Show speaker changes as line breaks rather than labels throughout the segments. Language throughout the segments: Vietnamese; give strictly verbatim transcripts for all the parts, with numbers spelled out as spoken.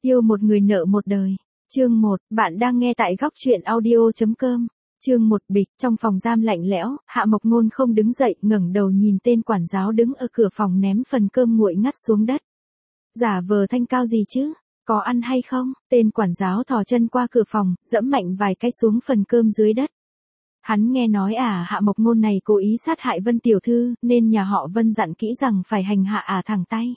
Yêu một người nợ một đời. Chương một, bạn đang nghe tại góc truyện audio.com. Chương một bịch, trong phòng giam lạnh lẽo, Hạ Mộc Ngôn không đứng dậy, ngẩng đầu nhìn tên quản giáo đứng ở cửa phòng ném phần cơm nguội ngắt xuống đất. Giả vờ thanh cao gì chứ, có ăn hay không? Tên quản giáo thò chân qua cửa phòng, dẫm mạnh vài cái xuống phần cơm dưới đất. Hắn nghe nói à Hạ Mộc Ngôn này cố ý sát hại Vân tiểu thư, nên nhà họ Vân dặn kỹ rằng phải hành hạ à thẳng tay.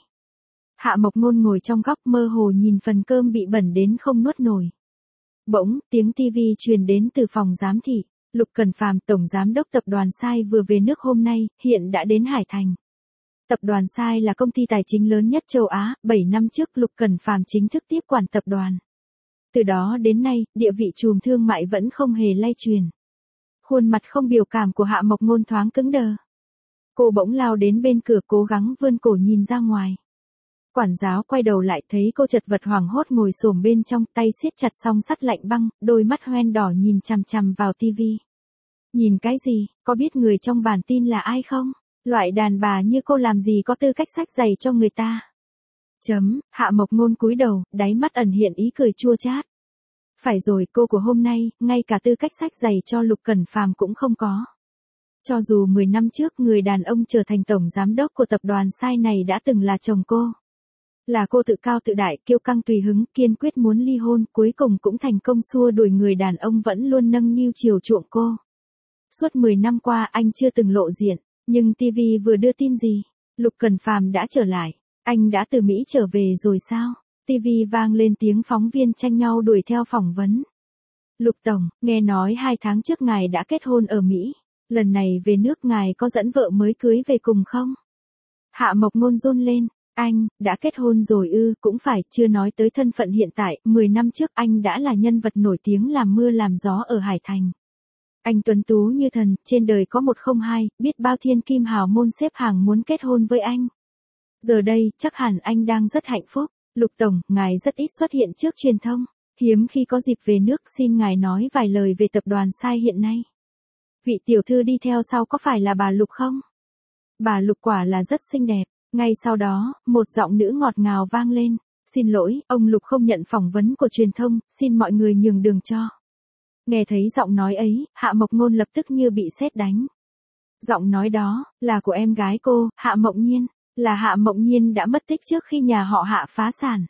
Hạ Mộc Ngôn ngồi trong góc mơ hồ nhìn phần cơm bị bẩn đến không nuốt nổi. Bỗng, tiếng tivi truyền đến từ phòng giám thị. Lục Cẩn Phàm, tổng giám đốc tập đoàn Sai vừa về nước hôm nay, hiện đã đến Hải Thành. Tập đoàn Sai là công ty tài chính lớn nhất châu Á, bảy năm trước Lục Cẩn Phàm chính thức tiếp quản tập đoàn. Từ đó đến nay, địa vị trùm thương mại vẫn không hề lay truyền. Khuôn mặt không biểu cảm của Hạ Mộc Ngôn thoáng cứng đờ. Cô bỗng lao đến bên cửa cố gắng vươn cổ nhìn ra ngoài. Quản giáo quay đầu lại thấy cô chật vật hoảng hốt ngồi xổm bên trong, tay siết chặt song sắt lạnh băng, đôi mắt hoen đỏ nhìn chằm chằm vào tivi. Nhìn cái gì, có biết người trong bản tin là ai không? Loại đàn bà như cô làm gì có tư cách xách giày cho người ta? Chấm, Hạ Mộc Ngôn cúi đầu, đáy mắt ẩn hiện ý cười chua chát. Phải rồi, cô của hôm nay, ngay cả tư cách xách giày cho Lục Cẩn Phàm cũng không có. Cho dù mười năm trước người đàn ông trở thành tổng giám đốc của tập đoàn Sai này đã từng là chồng cô. Là cô tự cao tự đại, kiêu căng tùy hứng, kiên quyết muốn ly hôn, cuối cùng cũng thành công xua đuổi người đàn ông vẫn luôn nâng niu chiều chuộng cô. Suốt mười năm qua anh chưa từng lộ diện, nhưng tivi vừa đưa tin gì? Lục Cẩn Phàm đã trở lại. Anh đã từ Mỹ trở về rồi sao? tivi vang lên tiếng phóng viên tranh nhau đuổi theo phỏng vấn. Lục Tổng, nghe nói hai tháng trước ngài đã kết hôn ở Mỹ. Lần này về nước ngài có dẫn vợ mới cưới về cùng không? Hạ Mộc Ngôn run lên. Anh, đã kết hôn rồi ư, cũng phải, chưa nói tới thân phận hiện tại, mười năm trước anh đã là nhân vật nổi tiếng làm mưa làm gió ở Hải Thành. Anh tuấn tú như thần, trên đời có một không hai, biết bao thiên kim hào môn xếp hàng muốn kết hôn với anh. Giờ đây, chắc hẳn anh đang rất hạnh phúc. Lục Tổng, ngài rất ít xuất hiện trước truyền thông. Hiếm khi có dịp về nước, xin ngài nói vài lời về tập đoàn Sai hiện nay. Vị tiểu thư đi theo sau có phải là bà Lục không? Bà Lục quả là rất xinh đẹp. Ngay sau đó, một giọng nữ ngọt ngào vang lên. Xin lỗi, ông Lục không nhận phỏng vấn của truyền thông, xin mọi người nhường đường cho. Nghe thấy giọng nói ấy, Hạ Mộc Ngôn lập tức như bị sét đánh. Giọng nói đó, là của em gái cô, Hạ Mộng Nhiên. Là Hạ Mộng Nhiên đã mất tích trước khi nhà họ Hạ phá sản.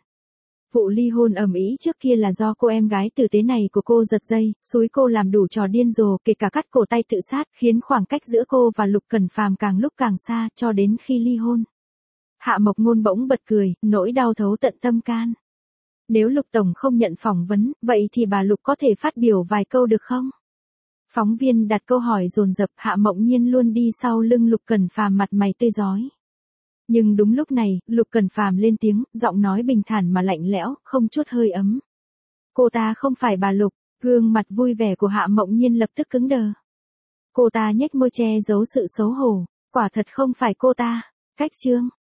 Vụ ly hôn ầm ĩ trước kia là do cô em gái tử tế này của cô giật dây, xúi cô làm đủ trò điên rồ, kể cả cắt cổ tay tự sát, khiến khoảng cách giữa cô và Lục Cẩn Phàm càng lúc càng xa, cho đến khi ly hôn. Hạ Mộc Ngôn bỗng bật cười, nỗi đau thấu tận tâm can. Nếu Lục Tổng không nhận phỏng vấn, vậy thì bà Lục có thể phát biểu vài câu được không? Phóng viên đặt câu hỏi dồn dập, Hạ Mộng Nhiên luôn đi sau lưng Lục Cẩn Phàm mặt mày tươi rói. Nhưng đúng lúc này, Lục Cẩn Phàm lên tiếng, giọng nói bình thản mà lạnh lẽo, không chút hơi ấm. Cô ta không phải bà Lục, gương mặt vui vẻ của Hạ Mộng Nhiên lập tức cứng đờ. Cô ta nhếch môi che giấu sự xấu hổ, quả thật không phải cô ta. Cách chương,